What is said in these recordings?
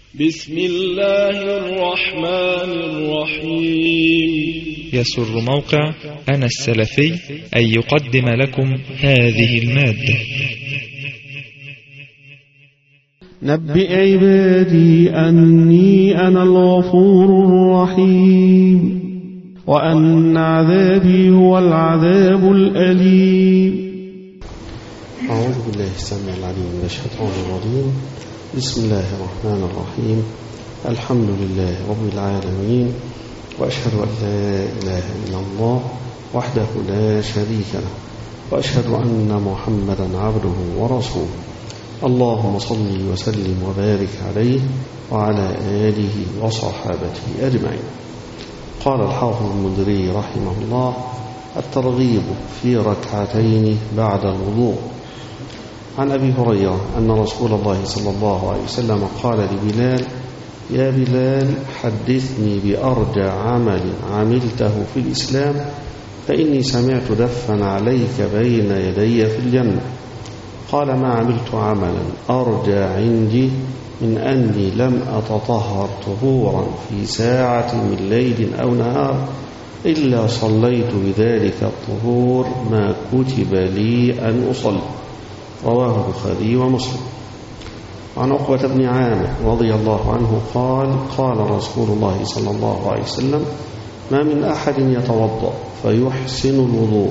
بسم الله الرحمن الرحيم. يسر موقع أنا السلفي أن يقدم لكم هذه المادة. نبئ عبادي أني أنا الغفور الرحيم وأن عذابي هو العذاب الأليم. أعوذ بالله السميع العليم من الشيطان الرجيم. بسم الله الرحمن الرحيم. الحمد لله رب العالمين، وأشهد أن لا إله إلا الله وحده لا شريك له، وأشهد أن محمدا عبده ورسوله. اللهم صل وسلم وبارك عليه وعلى آله وصحابته أجمعين. قال الحافظ المنذري رحمه الله: الترغيب في ركعتين بعد الوضوء. عن أبي هريرة أن رسول الله صلى الله عليه وسلم قال لبلال: يا بلال، حدثني بأرجى عمل عملته في الإسلام، فإني سمعت دفا عليك بين يدي في الجنة. قال: ما عملت عملا أرجى عندي من أني لم أتطهر طهورا في ساعة من ليل أو نهار إلا صليت بذلك الطهور ما كتب لي أن أصلي. رواه البخاري ومسلم. عن عقبة بن عامر رضي الله عنه قال: قال رسول الله صلى الله عليه وسلم: ما من أحد يتوضأ فيحسن الوضوء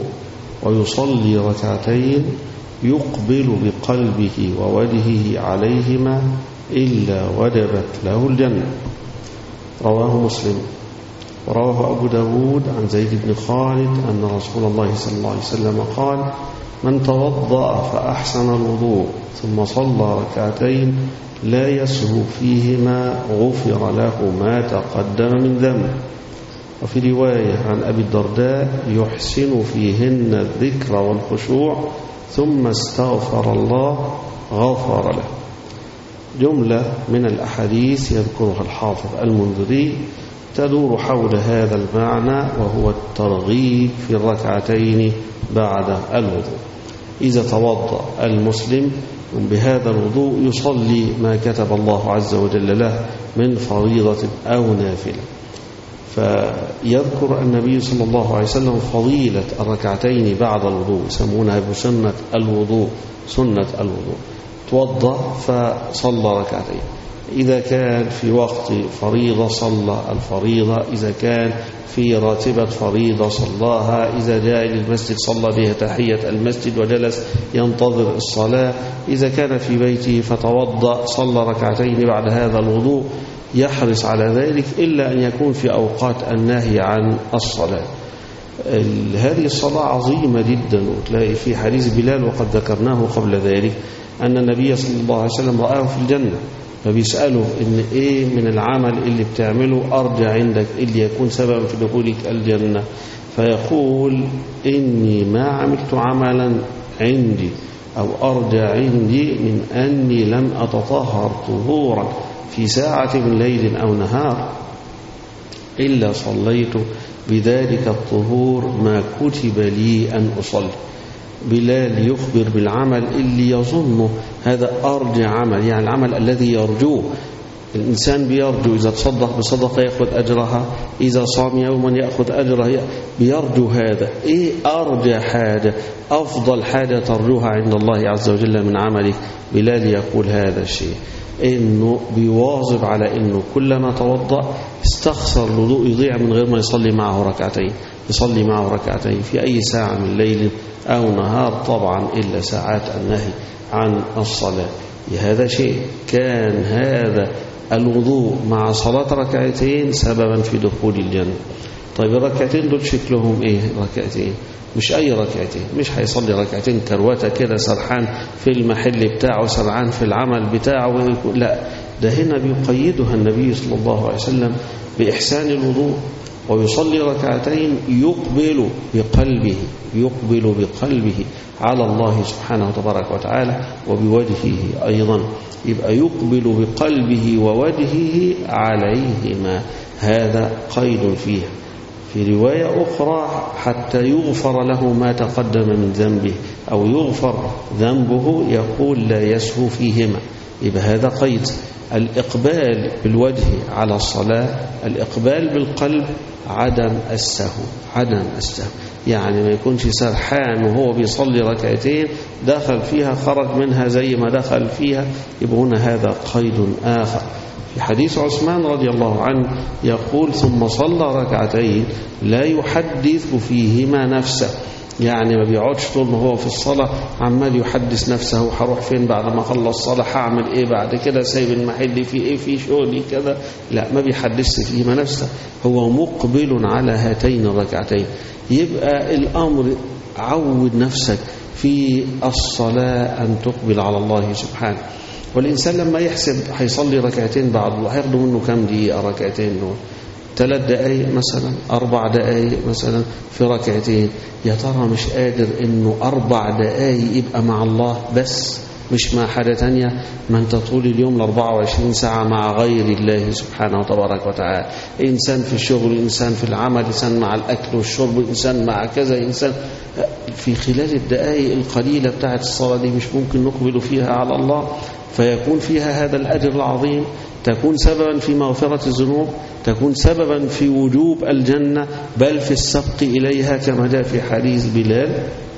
ويصلي ركعتين يقبل بقلبه ووجهه عليهما إلا وجبت له الجنة. رواه مسلم. ورواه أبو داود عن زيد بن خالد أن رسول الله صلى الله عليه وسلم قال: من توضأ فأحسن الوضوء ثم صلى ركعتين لا يسهو فيهما غفر له ما تقدم من ذنبه. وفي رواية عن أبي الدرداء: يحسن فيهن الذكر والخشوع ثم استغفر الله غفر له. جملة من الأحاديث يذكرها الحافظ المنذري تدور حول هذا المعنى، وهو الترغيب في الركعتين بعد الوضوء. إذا توضأ المسلم بهذا الوضوء يصلي ما كتب الله عز وجل له من فريضة أو نافلة. فيذكر النبي صلى الله عليه وسلم فضيلة الركعتين بعد الوضوء، يسمونها بسنة الوضوء. سنة الوضوء: توضأ فصلى ركعتين، إذا كان في وقت فريضة صلى الفريضة، إذا كان في راتبة فريضة صلاها، إذا جاء إلى المسجد صلى بها تحية المسجد وجلس ينتظر الصلاة، إذا كان في بيته فتوضأ صلى ركعتين بعد هذا الوضوء، يحرص على ذلك إلا أن يكون في أوقات النهي عن الصلاة. هذه الصلاة عظيمة جدا، وتلاقي في حديث بلال وقد ذكرناه قبل ذلك أن النبي صلى الله عليه وسلم رآه في الجنة، فبيسأله إن إيه من العمل اللي بتعمله أرجى عندك اللي يكون سببا في دخولك الجنة، فيقول: إني ما عملت عملا عندي أو أرجى عندي من أني لم أتطهر طهورا في ساعة من ليل أو نهار إلا صليت بذلك الطهور ما كتب لي أن أصلي. بلال يخبر بالعمل اللي يظنه هذا أرجى عمل، يعني العمل الذي يرجوه. الإنسان بيرجو إذا تصدق بصدقة يأخذ أجرها، إذا صام يوما يأخذ أجرها، بيرجو هذا. إيه أرجى حاجة، أفضل حاجة ترجوها عند الله عز وجل من عملك؟ بلال يقول هذا الشيء، إنه بيواظب على إنه كلما توضأ استخسر الوضوء يضيع من غير ما يصلي معه ركعتين، يصلي معه ركعتين في أي ساعة من ليل أو نهار، طبعا إلا ساعات النهي عن الصلاة. هذا شيء كان هذا الوضوء مع صلاة ركعتين سببا في دخول الجنة. طيب الركعتين دول شكلهم إيه؟ ركعتين مش أي ركعتين، مش هيصلي ركعتين كروته كده سرحان في المحل بتاعه، سرعان في العمل بتاعه، لا، ده هنا بيقيدها النبي صلى الله عليه وسلم بإحسان الوضوء، ويصلي ركعتين يقبل بقلبه على الله سبحانه وتبارك وتعالى وبوجهه أيضا. يبقى يقبل بقلبه ووجهه عليهما، هذا قيد فيها. في رواية أخرى: حتى يغفر له ما تقدم من ذنبه، أو يغفر ذنبه، يقول لا يسهو فيهما، يبقى هذا قيد. الإقبال بالوجه على الصلاة، الإقبال بالقلب، عدم السهو. يعني ما يكونش سرحان وهو بيصلي ركعتين دخل فيها خرج منها زي ما دخل فيها، يبقى هنا هذا قيد آخر. في حديث عثمان رضي الله عنه يقول: ثم صلى ركعتين لا يحدث فيهما نفسه، يعني ما بيقعدش طول ما هو في الصلاة عمال يحدث نفسه: هروح فين بعد ما اخلص الصلاة، هعمل ايه بعد كده، سايب المحل في ايه، في شغلي كذا. لا، ما بيحدثش فيهما نفسه، هو مقبل على هاتين الركعتين. يبقى الأمر عود نفسك في الصلاة أن تقبل على الله سبحانه. والإنسان لما يحسب هيصلي ركعتين بعد الله هياخدوا منه كم دقيقة ركعتين دول؟ 3 دقايق مثلا، 4 دقايق مثلا في ركعتين. يا ترى مش قادر انه 4 دقايق يبقى مع الله بس، مش مع حاجة تانية؟ ما انت طول اليوم 24 ساعة مع غير الله سبحانه وتبارك وتعالى. إنسان في الشغل، إنسان في العمل، إنسان مع الأكل والشرب، إنسان مع كذا، إنسان في خلال الدقائق القليلة بتاعت الصلاة دي مش ممكن نقبل فيها على الله، فيكون فيها هذا الأجر العظيم، تكون سببا في مغفرة الذنوب، تكون سببا في وجوب الجنة، بل في السبق إليها كما جاء في حديث بلال.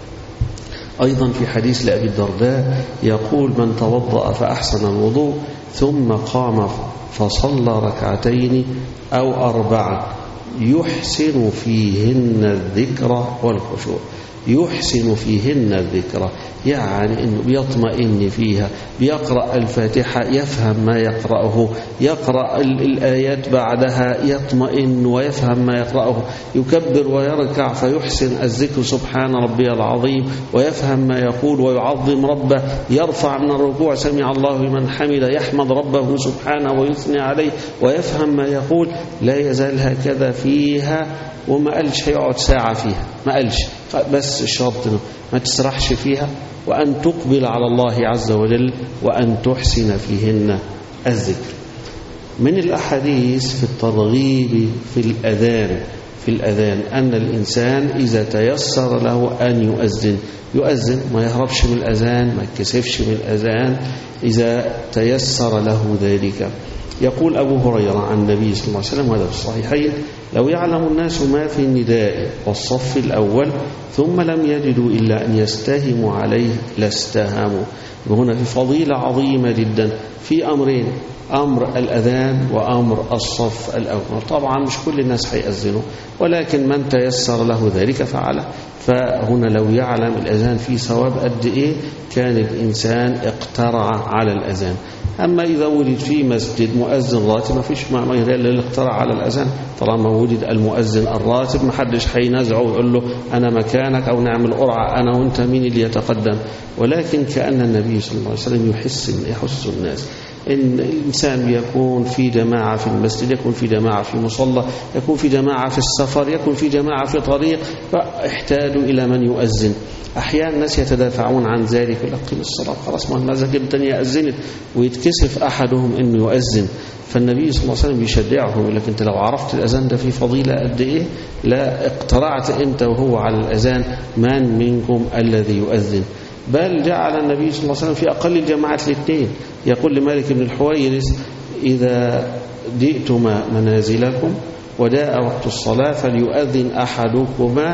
أيضا في حديث لأبي الدرداء يقول: من توضأ فأحسن الوضوء ثم قام فصلى ركعتين أو 4 يحسن فيهن الذكر والخشوع. يحسن فيهن الذكر يعني أنه بيطمئن فيها، بيقرأ الفاتحة يفهم ما يقرأه، يقرأ الآيات بعدها يطمئن ويفهم ما يقرأه، يكبر ويركع فيحسن الذكر سبحان ربي العظيم ويفهم ما يقول ويعظم ربه، يرفع من الركوع سمع الله لمن حمده، يحمد ربه سبحانه ويثني عليه ويفهم ما يقول. لا يزال هكذا فيها، وما قالش هيقعد ساعة فيها، ما قالش، بس الشرط ما تسرحش فيها، وأن تقبل على الله عز وجل، وأن تحسن فيهن الذكر. من الأحاديث في الترغيب في الأذان أن الإنسان إذا تيسر له أن يؤذن، ما يهربش من الأذان، ما يتكسفش من الأذان إذا تيسر له ذلك. يقول أبو هريرة عن النبي صلى الله عليه وسلم وهذا في الصحيحين: لو يعلم الناس ما في النداء والصف الأول ثم لم يجدوا إلا أن يستهموا عليه لاستهموا. وهنا في فضيلة عظيمة جدا في أمرين: أمر الأذان وأمر الصف الأول. طبعا مش كل الناس هيأذنوا، ولكن من تيسر له ذلك فعله. فهنا لو يعلم الأذان فيه ثواب قد إيه كان الإنسان اقترع على الأذان. أما إذا وجد في مسجد مؤذن راتب ما فيش ما إلا اقترع على الأذان. طالما وجد المؤذن الراتب ما حدش هينازعه ويقول له أنا مكانك أو نعمل قرعة أنا وأنت مين اللي يتقدم. ولكن كأن النبي صلى الله عليه وسلم يحث الناس إن الإنسان يكون في جماعة في المسجد، يكون في جماعة في مصلى، يكون في جماعة في السفر، يكون في جماعة في طريق، فاحتاجوا إلى من يؤذن. أحيانا الناس يتدافعون عن ذلك، يقول لك قيم الصلاة خلاص، ما المساجد الدنيا أذنت، ويتكسف أحدهم إنه يؤذن. فالنبي صلى الله عليه وسلم بيشجعهم، يقول لك أنت لو عرفت الأذان ده فيه فضيلة قد إيه لا اقترعت أنت وهو على الأذان من منكم الذي يؤذن. بل جعل النبي صلى الله عليه وسلم في أقل الجماعات الاثنين. يقول لمالك بن الحويرث: إذا جئتما منازلكم وجاء وقت الصلاة فليؤذن أحدكما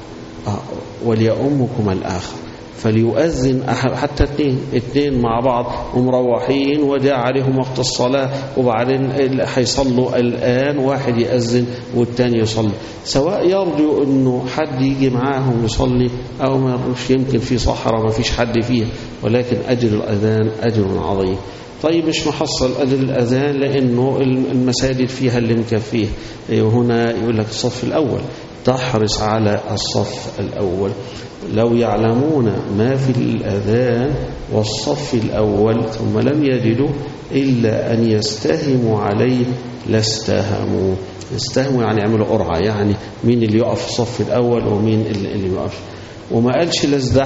وليؤمكما الآخر. فليؤذن حتى اثنين مع بعض ومروحين وجاء عليهم وقت الصلاة، وبعدين هيصلوا الآن، واحد يأذن والتاني يصلي، سواء يرجو أنه حد يجي معاهم يصلي أو ما يرجوش، يمكن في صحراء ما فيش حد فيها، ولكن أجر الأذان أجر عظيم. طيب مش محصل أجر الأذان لأنه المساجد فيها اللي مكفيه. هنا يقول لك الصف الأول، تحرص على الصف الأول. لو يعلمون ما في الأذان والصف الأول ثم لم يجدوا إلا أن يستهموا عليه لاستهموا. يستهموا يعني يعملوا قرعة، يعني مين اللي يقف في الصف الأول ومين اللي يقف. وما قالش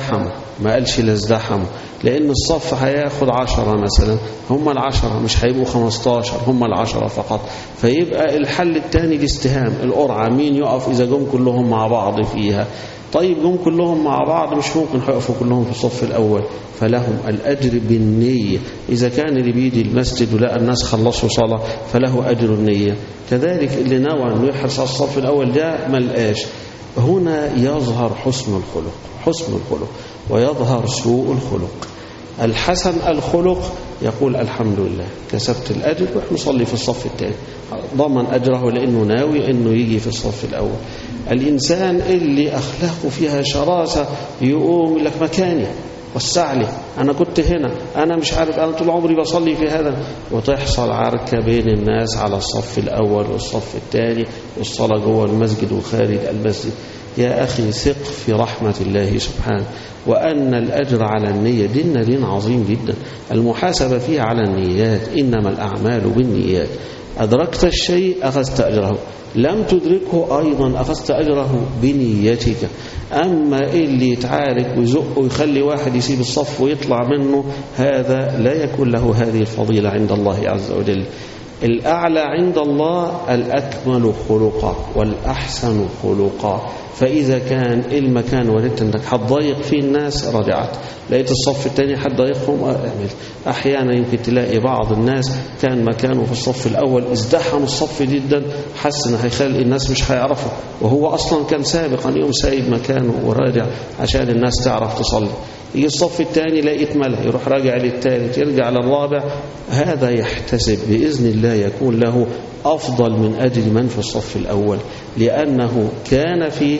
لازدحموا، لأن الصف هياخد 10 مثلا، هم 10 مش هيبقوا 15، هم 10 فقط. فيبقى الحل الثاني الاستهام، القرعة، مين يقف إذا جم كلهم مع بعض فيها. طيب جم كلهم مع بعض مش ممكن هيقفوا كلهم في الصف الأول، فلهم الأجر بالنية. إذا كان اللي بيجي المسجد ولقى الناس خلصوا صلاة فله أجر النية. كذلك اللي نوى أنه يحرص على الصف الأول ده ملقاش. هنا يظهر حسن الخلق ويظهر سوء الخلق. الحسن الخلق يقول الحمد لله كسبت الأجر وإحنا نصلي في الصف الثاني، ضمن أجره لأنه ناوي أنه يجي في الصف الأول. الإنسان اللي أخلاقه فيها شراسة يقوم لك مكاني وسع لي، أنا كنت هنا، أنا مش عارف، أنا طول عمري بصلي في هذا، وتحصل عركة بين الناس على الصف الأول والصف الثاني والصلاة جوه المسجد وخارج المسجد. يا أخي ثق في رحمة الله سبحانه، وأن الأجر على النية دين عظيم جدا. المحاسبة فيه على النيات، إنما الأعمال بالنيات. أدركت الشيء أخذت أجره، لم تدركه أيضا أخذت أجره بنيتك. أما اللي يتعارك ويزق ويخلي واحد يسيب الصف ويطلع منه، هذا لا يكون له هذه الفضيلة عند الله عز وجل. الأعلى عند الله الأكمل خلقا والأحسن خلقا. فإذا كان المكان ولدت أنك هتضايق فيه الناس رجعت، لقيت الصف الثاني هتضايقهم اعمل. أحيانا يمكن تلاقي بعض الناس كان مكانه في الصف الأول ازدحم الصف جدا، حس إن هيخلي الناس مش هيعرفوا، وهو أصلا كان سابقا يوم سايب مكانه وراجع عشان الناس تعرف تصلي. يجي الصف الثاني لقيت ملأ، يروح راجع للثالث، يرجع للرابع. هذا يحتسب بإذن الله يكون له أفضل من أجل من في الصف الأول، لأنه كان فيه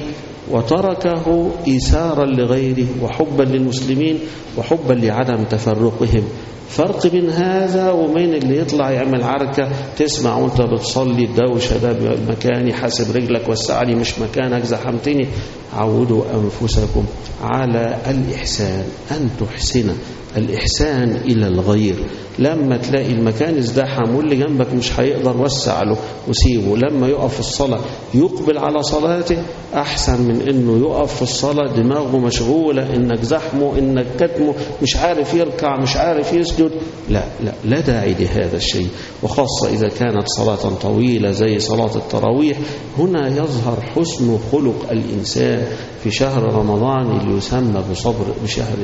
وتركه إيثارا لغيره وحبا للمسلمين وحبا لعدم تفرقهم. فرق بين هذا ومن اللي يطلع يعمل عركة، تسمع وانت بتصلي الدوشة ده مكاني، حاسب رجلك، وسع لي، مش مكانك، زحمتني. عودوا أنفسكم على الإحسان، أن تحسن الإحسان إلى الغير. لما تلاقي المكان ازدحم واللي جنبك مش هيقدر، وسع له وسيبه. لما يقف في الصلاة يقبل على صلاته أحسن من إنه يقف في الصلاة دماغه مشغولة، إنك زحمه، إنك كتمه، مش عارف يركع، مش عارف يسجد. لا داعي لهذا الشيء. وخاصة إذا كانت صلاة طويلة زي صلاة التراويح، هنا يظهر حسن خلق الإنسان في شهر رمضان اللي يسمى بشهر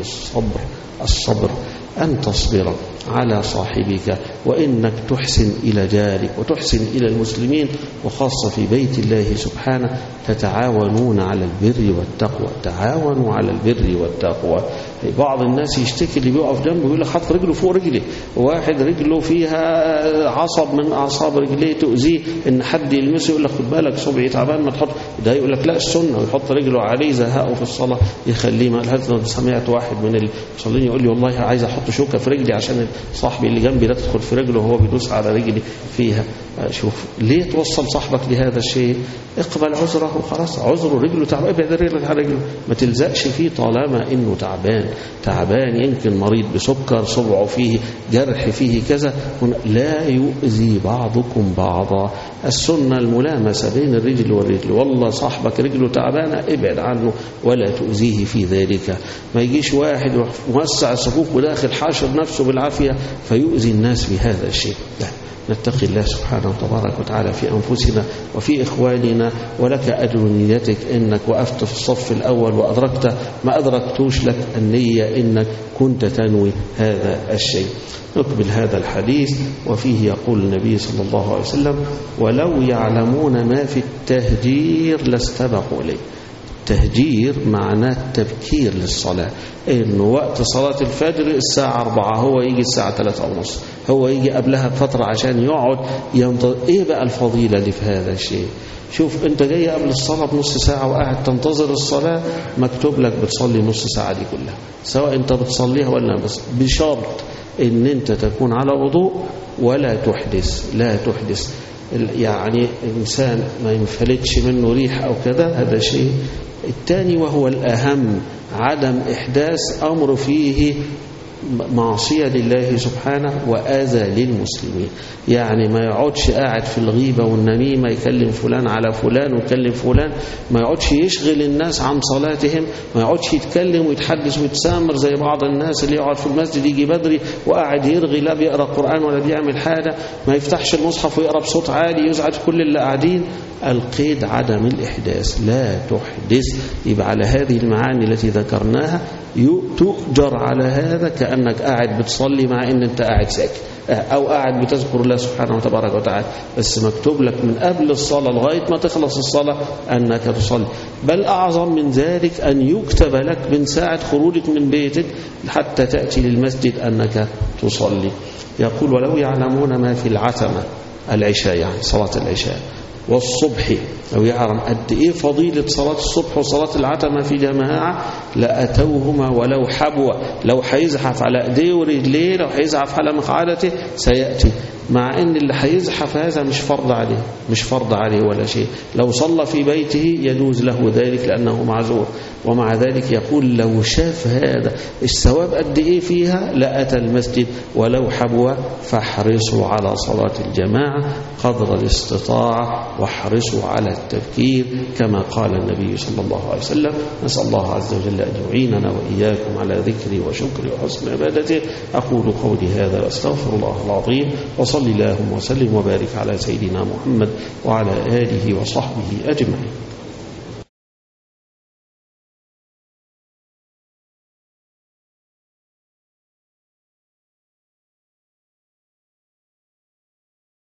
الصبر. أن تصبر على صاحبك، وإنك تحسن إلى جارك وتحسن إلى المسلمين، وخاصة في بيت الله سبحانه. تتعاونون على البر والتقوى، تعاونوا على البر والتقوى. بعض الناس يشتكي اللي بيقف جنبه يقول لك حط رجله فوق رجلي، واحد رجله فيها عصب من أعصاب رجليه تؤذيه، إن حد يلمسه يقول لك خد بالك صبعي تعبان ما تحط ده، يقول لك لا السنة، ويحط رجله عليه زهقه في الصلاة يخليه. ما هذا سمعت واحد من المصلين يقول لي والله عايز أحط شوكة في رجلي عشان صاحبي اللي جنبي لا تدخل في رجله وهو بيدوس على رجلي فيها. شوف ليه توصل صاحبك لهذا الشيء؟ اقبل عذره وخلاص، عذره رجله تعبان، ابعد رجلك على رجله، ما تلزقش فيه طالما انه تعبان يمكن مريض بسكر، صبعه فيه جرح، فيه كذا، لا يؤذي بعضكم بعضا. السنة الملامسة بين الرجل والرجل. والله صاحبك رجله تعبانة ابعد عنه ولا تؤذيه في ذلك. ما يجيش واحد موسع الصفوف وداخل حاشر نفسه بالعافية فيؤذي الناس بهذا الشيء. لا، نتقي الله سبحانه وتبارك وتعالى في أنفسنا وفي إخواننا. ولك أجر نيتك إنك وقفت في الصف الأول وأدركت، ما أدركتوش لك النية إنك كنت تنوي هذا الشيء. نكمل هذا الحديث. وفيه يقول النبي صلى الله عليه وسلم: ولو يعلمون ما في التهجير لاستبقوا إليه. التهجير معناه التبكير للصلاة، إنه وقت صلاة الفجر الساعة 4، هو يجي الساعة 3:30، هو يجي قبلها بفترة عشان يقعد ينتظر. إيه بقى الفضيلة اللي في هذا الشيء؟ شوف أنت جاي قبل الصلاة بنص ساعة وقاعد تنتظر الصلاة، مكتوب لك بتصلي نص ساعة دي كلها، سواء أنت بتصليها ولا بس، بشرط إن أنت تكون على وضوء ولا تحدث. لا تحدث يعني الإنسان ما ينفلتش منه ريح أو كذا، هذا شيء. الثاني وهو الأهم عدم إحداث أمر فيه معصية لله سبحانه وآذى للمسلمين. يعني ما يقعدش قاعد في الغيبة والنميمة يكلم فلان على فلان ويكلم فلان، ما يقعدش يشغل الناس عن صلاتهم، ما يقعدش يتكلم ويتحدث ويتسامر زي بعض الناس اللي يقعد في المسجد يجي بدري وقاعد يرغي، لا بيقرأ قرآن ولا بيعمل حاجة، ما يفتحش المصحف ويقرأ بصوت عالي يزعج كل اللي قاعدين. القيد عدم الإحداث، لا تحدث. يبقى على هذه المعاني التي ذكرناها تؤجر على هذا كأنك قاعد بتصلي مع أن أنت قاعد ساكت، أو قاعد بتذكر الله سبحانه وتبارك وتعالى، بس مكتوب لك من قبل الصلاة لغاية ما تخلص الصلاة أنك تصلي. بل أعظم من ذلك أن يكتب لك من ساعة خروجك من بيتك حتى تأتي للمسجد أنك تصلي. يقول ولو يعلمون ما في العتمة، العشاء يعني صلاة العشاء، والصبح، لو يعلم قد إيه فضيلة صلاة الصبح وصلاة العتمة في جماعة لأتوهما ولو حبوة. لو هيزحف على ايديه ورجليه، لو هيزحف على مقعدته سيأتي، مع ان اللي هيزحف هذا مش فرض عليه، مش فرض عليه ولا شيء. لو صلى في بيته يجوز له ذلك لأنه معذور. ومع ذلك يقول لو شاف هذا الثواب قد ايه فيها لأتى المسجد ولو حبوة. فاحرصوا على صلاة الجماعة قدر الاستطاعة، واحرصوا على التبكير كما قال النبي صلى الله عليه وسلم. نسأل الله عز وجل أن يعيننا وإياكم على ذكري وشكري وحسن عبادته. أقول قولي هذا وأستغفر الله العظيم، وصلي اللهم وسلم وبارك على سيدنا محمد وعلى آله وصحبه أجمعين.